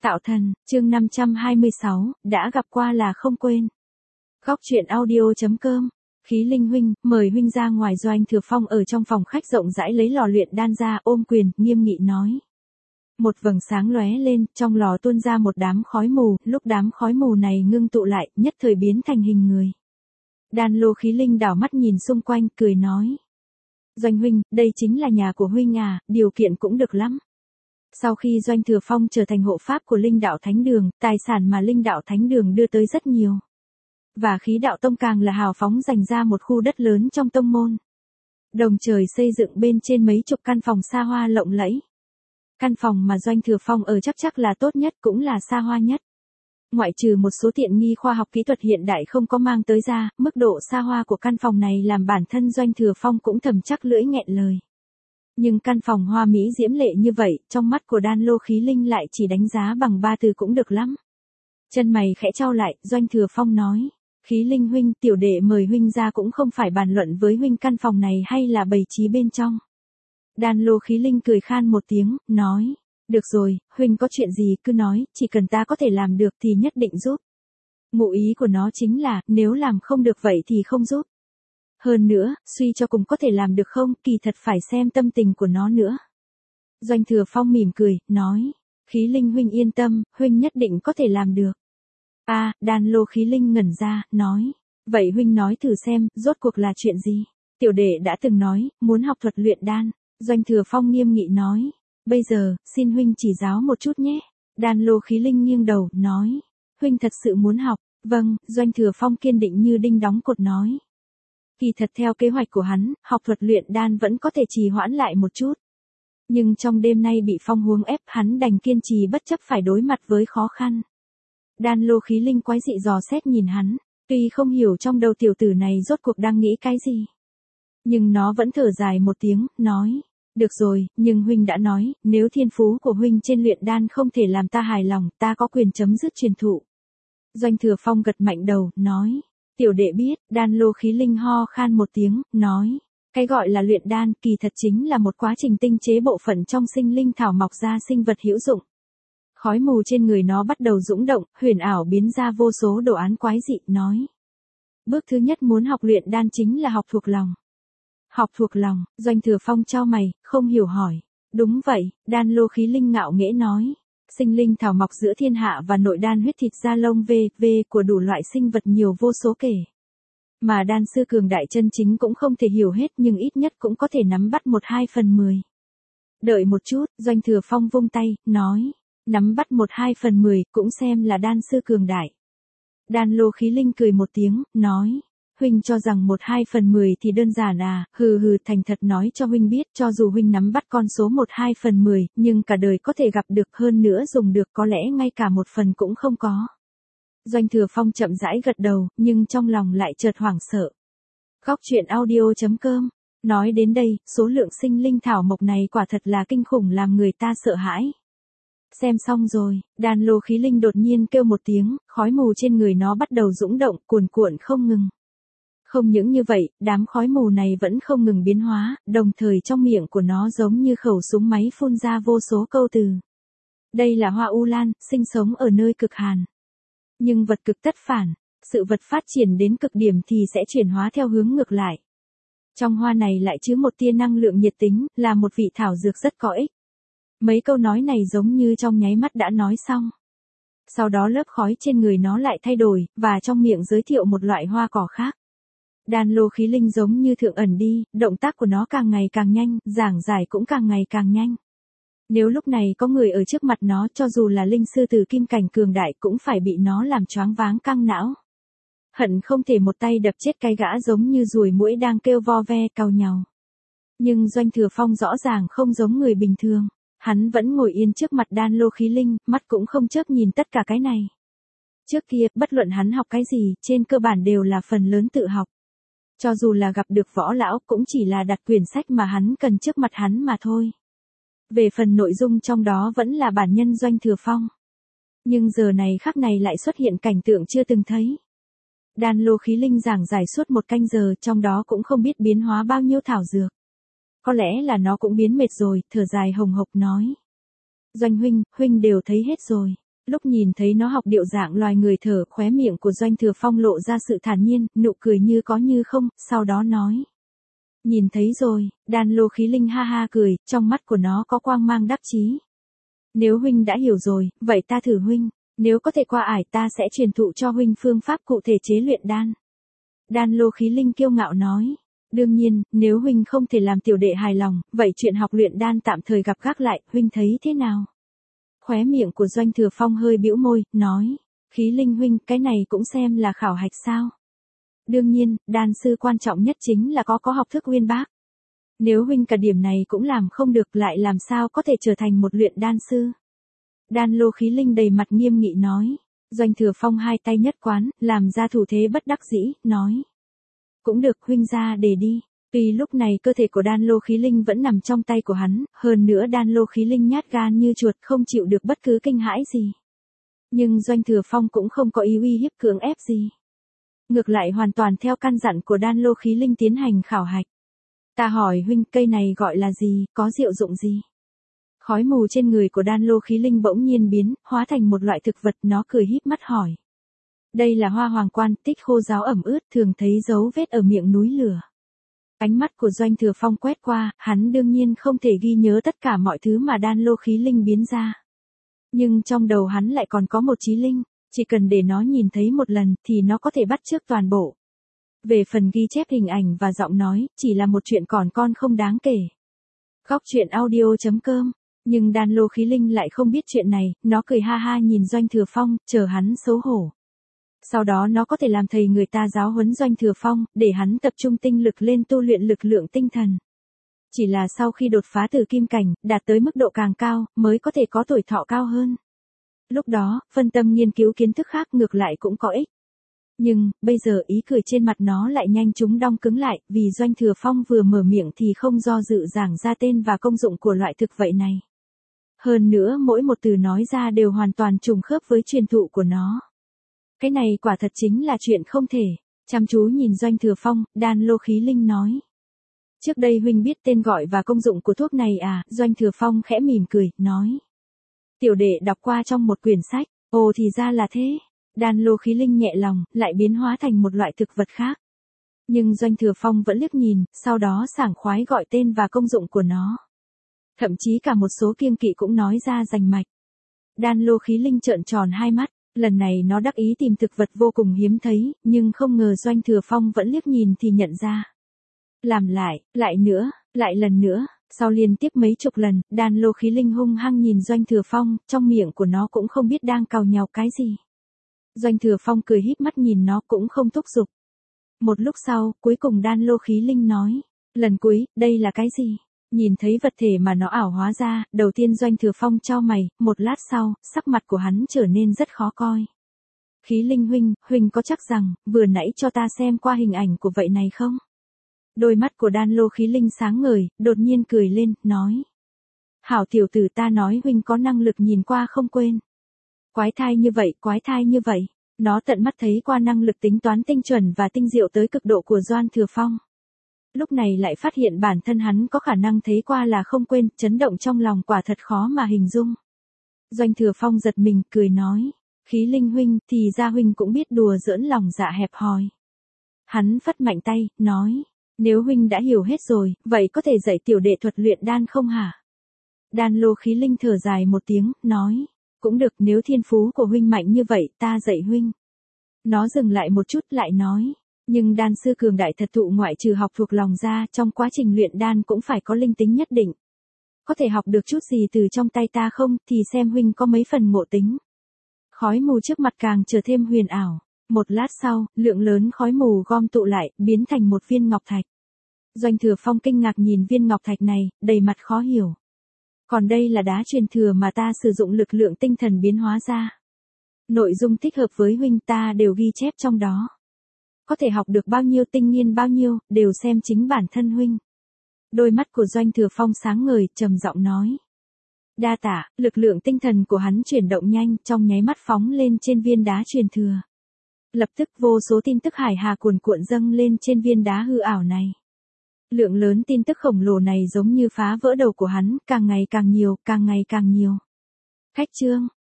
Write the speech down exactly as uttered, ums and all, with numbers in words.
Tạo thần, chương năm trăm hai mươi sáu, đã gặp qua là không quên. Góc truyện audio chấm com. Khí Linh huynh, mời huynh ra ngoài. Doanh Thừa Phong ở trong phòng khách rộng rãi lấy lò luyện đan ra, ôm quyền, nghiêm nghị nói. Một vầng sáng lóe lên, trong lò tuôn ra một đám khói mù, lúc đám khói mù này ngưng tụ lại, nhất thời biến thành hình người. Đan Lô Khí Linh đảo mắt nhìn xung quanh, cười nói. Doanh huynh, đây chính là nhà của huynh à, điều kiện cũng được lắm. Sau khi Doanh Thừa Phong trở thành hộ pháp của Linh Đạo Thánh Đường, tài sản mà Linh Đạo Thánh Đường đưa tới rất nhiều. Và Khí Đạo Tông càng là hào phóng dành ra một khu đất lớn trong tông môn. Đồng trời xây dựng bên trên mấy chục căn phòng xa hoa lộng lẫy. Căn phòng mà Doanh Thừa Phong ở chắc chắc là tốt nhất, cũng là xa hoa nhất. Ngoại trừ một số tiện nghi khoa học kỹ thuật hiện đại không có mang tới ra, mức độ xa hoa của căn phòng này làm bản thân Doanh Thừa Phong cũng thầm chắc lưỡi nghẹn lời. Nhưng căn phòng hoa mỹ diễm lệ như vậy, trong mắt của Đan Lô Khí Linh lại chỉ đánh giá bằng ba từ cũng được lắm. Chân mày khẽ chau lại, Doanh Thừa Phong nói. Khí Linh huynh, tiểu đệ mời huynh ra cũng không phải bàn luận với huynh căn phòng này hay là bày trí bên trong. Đan Lô Khí Linh cười khan một tiếng, nói. Được rồi, huynh có chuyện gì cứ nói, chỉ cần ta có thể làm được thì nhất định giúp. Ngụ ý của nó chính là, nếu làm không được vậy thì không giúp. Hơn nữa, suy cho cùng có thể làm được không, kỳ thật phải xem tâm tình của nó nữa. Doanh Thừa Phong mỉm cười, nói. Khí Linh huynh yên tâm, huynh nhất định có thể làm được. A, à, Đan Lô Khí Linh ngẩn ra, nói. Vậy huynh nói thử xem, rốt cuộc là chuyện gì? Tiểu đệ đã từng nói, muốn học thuật luyện đan. Doanh Thừa Phong nghiêm nghị nói. Bây giờ, xin huynh chỉ giáo một chút nhé. Đan Lô Khí Linh nghiêng đầu, nói. Huynh thật sự muốn học? Vâng, Doanh Thừa Phong kiên định như đinh đóng cột nói. Kỳ thật theo kế hoạch của hắn, học thuật luyện đan vẫn có thể trì hoãn lại một chút. Nhưng trong đêm nay bị phong huống ép, hắn đành kiên trì bất chấp phải đối mặt với khó khăn. Đan Lô Khí Linh quái dị dò xét nhìn hắn, tuy không hiểu trong đầu tiểu tử này rốt cuộc đang nghĩ cái gì. Nhưng nó vẫn thở dài một tiếng, nói. Được rồi, nhưng huynh đã nói, nếu thiên phú của huynh trên luyện đan không thể làm ta hài lòng, ta có quyền chấm dứt truyền thụ. Doanh Thừa Phong gật mạnh đầu, nói. Tiểu đệ biết. Đan Lô Khí Linh ho khan một tiếng, nói. Cái gọi là luyện đan kỳ thật chính là một quá trình tinh chế bộ phận trong sinh linh thảo mọc ra sinh vật hữu dụng. Khói mù trên người nó bắt đầu dũng động, huyền ảo biến ra vô số đồ án quái dị, nói. Bước thứ nhất muốn học luyện đan chính là học thuộc lòng. Học thuộc lòng, Doanh Thừa Phong chau mày, không hiểu hỏi. Đúng vậy, Đan Lô Khí Linh ngạo nghễ nói. Sinh linh thảo mọc giữa thiên hạ và nội đan huyết thịt da lông vê, vê của đủ loại sinh vật nhiều vô số kể. Mà đan sư cường đại chân chính cũng không thể hiểu hết nhưng ít nhất cũng có thể nắm bắt một hai phần mười. Đợi một chút, Doanh Thừa Phong vung tay, nói. Nắm bắt một hai phần mười cũng xem là đan sư cường đại. Đan Lô Khí Linh cười một tiếng, nói. Huynh cho rằng một hai phần mười thì đơn giản à, hừ hừ thành thật nói cho huynh biết cho dù huynh nắm bắt con số một hai phần mười, nhưng cả đời có thể gặp được hơn nữa dùng được có lẽ ngay cả một phần cũng không có. Doanh Thừa Phong chậm rãi gật đầu, nhưng trong lòng lại chợt hoảng sợ. Góc truyện audio chấm com. Nói đến đây, số lượng sinh linh thảo mộc này quả thật là kinh khủng làm người ta sợ hãi. Xem xong rồi, Đan Lô Khí Linh đột nhiên kêu một tiếng, khói mù trên người nó bắt đầu dũng động, cuồn cuộn không ngừng. Không những như vậy, đám khói mù này vẫn không ngừng biến hóa, đồng thời trong miệng của nó giống như khẩu súng máy phun ra vô số câu từ. Đây là hoa u lan, sinh sống ở nơi cực hàn. Nhưng vật cực tất phản, sự vật phát triển đến cực điểm thì sẽ chuyển hóa theo hướng ngược lại. Trong hoa này lại chứa một tia năng lượng nhiệt tính, là một vị thảo dược rất có ích. Mấy câu nói này giống như trong nháy mắt đã nói xong. Sau đó lớp khói trên người nó lại thay đổi, và trong miệng giới thiệu một loại hoa cỏ khác. Đan Lô Khí Linh giống như thượng ẩn đi, động tác của nó càng ngày càng nhanh, giảng giải cũng càng ngày càng nhanh. Nếu lúc này có người ở trước mặt nó cho dù là linh sư từ kim cảnh cường đại cũng phải bị nó làm choáng váng căng não. Hận không thể một tay đập chết cái gã giống như ruồi muỗi đang kêu vo ve cau nhàu. Nhưng Doanh Thừa Phong rõ ràng không giống người bình thường. Hắn vẫn ngồi yên trước mặt Đan Lô Khí Linh, mắt cũng không chớp nhìn tất cả cái này. Trước kia, bất luận hắn học cái gì, trên cơ bản đều là phần lớn tự học. Cho dù là gặp được võ lão, cũng chỉ là đặt quyển sách mà hắn cần trước mặt hắn mà thôi. Về phần nội dung trong đó vẫn là bản nhân Doanh Thừa Phong. Nhưng giờ này khắc này lại xuất hiện cảnh tượng chưa từng thấy. Đan Lô Khí Linh giảng giải suốt một canh giờ, trong đó cũng không biết biến hóa bao nhiêu thảo dược. Có lẽ là nó cũng biến mệt rồi, thở dài hồng hộc nói. Doanh huynh, huynh đều thấy hết rồi. Lúc nhìn thấy nó học điệu dạng loài người thở, khóe miệng của Doanh Thừa Phong lộ ra sự thản nhiên, nụ cười như có như không, sau đó nói. Nhìn thấy rồi, Đan Lô Khí Linh ha ha cười, trong mắt của nó có quang mang đắc chí. Nếu huynh đã hiểu rồi, vậy ta thử huynh, nếu có thể qua ải ta sẽ truyền thụ cho huynh phương pháp cụ thể chế luyện đan. Đan Lô Khí Linh kiêu ngạo nói. Đương nhiên, nếu huynh không thể làm tiểu đệ hài lòng, vậy chuyện học luyện đan tạm thời gặp gác lại, huynh thấy thế nào? Khóe miệng của Doanh Thừa Phong hơi bĩu môi, nói. Khí Linh huynh, cái này cũng xem là khảo hạch sao? Đương nhiên, đan sư quan trọng nhất chính là có có học thức uyên bác. Nếu huynh cả điểm này cũng làm không được lại làm sao có thể trở thành một luyện đan sư? Đan Lô Khí Linh đầy mặt nghiêm nghị nói. Doanh Thừa Phong hai tay nhất quán, làm ra thủ thế bất đắc dĩ, nói. Cũng được huynh ra để đi. Tuy lúc này cơ thể của Đan Lô Khí Linh vẫn nằm trong tay của hắn, hơn nữa Đan Lô Khí Linh nhát gan như chuột không chịu được bất cứ kinh hãi gì. Nhưng Doanh Thừa Phong cũng không có ý uy hiếp cưỡng ép gì. Ngược lại hoàn toàn theo căn dặn của Đan Lô Khí Linh tiến hành khảo hạch. Ta hỏi huynh cây này gọi là gì, có diệu dụng gì? Khói mù trên người của Đan Lô Khí Linh bỗng nhiên biến, hóa thành một loại thực vật, nó cười híp mắt hỏi. Đây là hoa hoàng quan, tích khô ráo ẩm ướt, thường thấy dấu vết ở miệng núi lửa. Ánh mắt của Doanh Thừa Phong quét qua, hắn đương nhiên không thể ghi nhớ tất cả mọi thứ mà Đan Lô Khí Linh biến ra. Nhưng trong đầu hắn lại còn có một trí linh, chỉ cần để nó nhìn thấy một lần thì nó có thể bắt chước toàn bộ. Về phần ghi chép hình ảnh và giọng nói, chỉ là một chuyện còn con không đáng kể. Góc truyện audio chấm com. Nhưng Đan Lô Khí Linh lại không biết chuyện này, nó cười ha ha nhìn Doanh Thừa Phong, chờ hắn xấu hổ. Sau đó nó có thể làm thầy người ta giáo huấn Doanh Thừa Phong, để hắn tập trung tinh lực lên tu luyện lực lượng tinh thần. Chỉ là sau khi đột phá từ kim cảnh, đạt tới mức độ càng cao, mới có thể có tuổi thọ cao hơn. Lúc đó, phân tâm nghiên cứu kiến thức khác ngược lại cũng có ích. Nhưng, bây giờ ý cười trên mặt nó lại nhanh chóng đong cứng lại, vì Doanh Thừa Phong vừa mở miệng thì không do dự giảng ra tên và công dụng của loại thực vậy này. Hơn nữa mỗi một từ nói ra đều hoàn toàn trùng khớp với truyền thụ của nó. Cái này quả thật chính là chuyện không thể. Chăm chú nhìn Doanh Thừa Phong, Đan Lô Khí Linh nói. Trước đây huynh biết tên gọi và công dụng của thuốc này à? Doanh Thừa Phong khẽ mỉm cười, nói. Tiểu đệ đọc qua trong một quyển sách, ồ thì ra là thế. Đan Lô Khí Linh nhẹ lòng, lại biến hóa thành một loại thực vật khác. Nhưng Doanh Thừa Phong vẫn liếc nhìn, sau đó sảng khoái gọi tên và công dụng của nó. Thậm chí cả một số kiêng kỵ cũng nói ra rành mạch. Đan Lô Khí Linh trợn tròn hai mắt, lần này nó đắc ý tìm thực vật vô cùng hiếm thấy, nhưng không ngờ Doanh Thừa Phong vẫn liếc nhìn thì nhận ra. Làm lại, lại nữa, lại lần nữa, sau liên tiếp mấy chục lần, Đan Lô Khí Linh hung hăng nhìn Doanh Thừa Phong, trong miệng của nó cũng không biết đang cào nhào cái gì. Doanh Thừa Phong cười híp mắt nhìn nó cũng không thúc giục. Một lúc sau, cuối cùng Đan Lô Khí Linh nói, lần cuối, đây là cái gì? Nhìn thấy vật thể mà nó ảo hóa ra, đầu tiên Doanh Thừa Phong chau mày, một lát sau, sắc mặt của hắn trở nên rất khó coi. Khí Linh huynh, huynh có chắc rằng, vừa nãy cho ta xem qua hình ảnh của vậy này không? Đôi mắt của Đan Lô Khí Linh sáng ngời, đột nhiên cười lên, nói. Hảo tiểu tử, ta nói huynh có năng lực nhìn qua không quên. Quái thai như vậy, quái thai như vậy. Nó tận mắt thấy qua năng lực tính toán tinh chuẩn và tinh diệu tới cực độ của Doanh Thừa Phong. Lúc này lại phát hiện bản thân hắn có khả năng thấy qua là không quên, chấn động trong lòng quả thật khó mà hình dung. Doanh Thừa Phong giật mình, cười nói. Khí Linh huynh, thì ra huynh cũng biết đùa giỡn lòng dạ hẹp hòi. Hắn phất mạnh tay, nói. Nếu huynh đã hiểu hết rồi, vậy có thể dạy tiểu đệ thuật luyện đan không hả? Đan Lô Khí Linh thở dài một tiếng, nói. Cũng được, nếu thiên phú của huynh mạnh như vậy, ta dạy huynh. Nó dừng lại một chút lại nói. Nhưng đan sư cường đại thật thụ ngoại trừ học thuộc lòng ra, trong quá trình luyện đan cũng phải có linh tính nhất định. Có thể học được chút gì từ trong tay ta không, thì xem huynh có mấy phần ngộ tính. Khói mù trước mặt càng trở thêm huyền ảo. Một lát sau, lượng lớn khói mù gom tụ lại, biến thành một viên ngọc thạch. Doanh Thừa Phong kinh ngạc nhìn viên ngọc thạch này, đầy mặt khó hiểu. Còn đây là đá truyền thừa mà ta sử dụng lực lượng tinh thần biến hóa ra. Nội dung thích hợp với huynh ta đều ghi chép trong đó. Có thể học được bao nhiêu tinh nghiên bao nhiêu, đều xem chính bản thân huynh. Đôi mắt của Doanh Thừa Phong sáng ngời, trầm giọng nói. Đa tạ, lực lượng tinh thần của hắn chuyển động nhanh, trong nháy mắt phóng lên trên viên đá truyền thừa. Lập tức vô số tin tức hải hà cuồn cuộn dâng lên trên viên đá hư ảo này. Lượng lớn tin tức khổng lồ này giống như phá vỡ đầu của hắn, càng ngày càng nhiều, càng ngày càng nhiều. Khách chương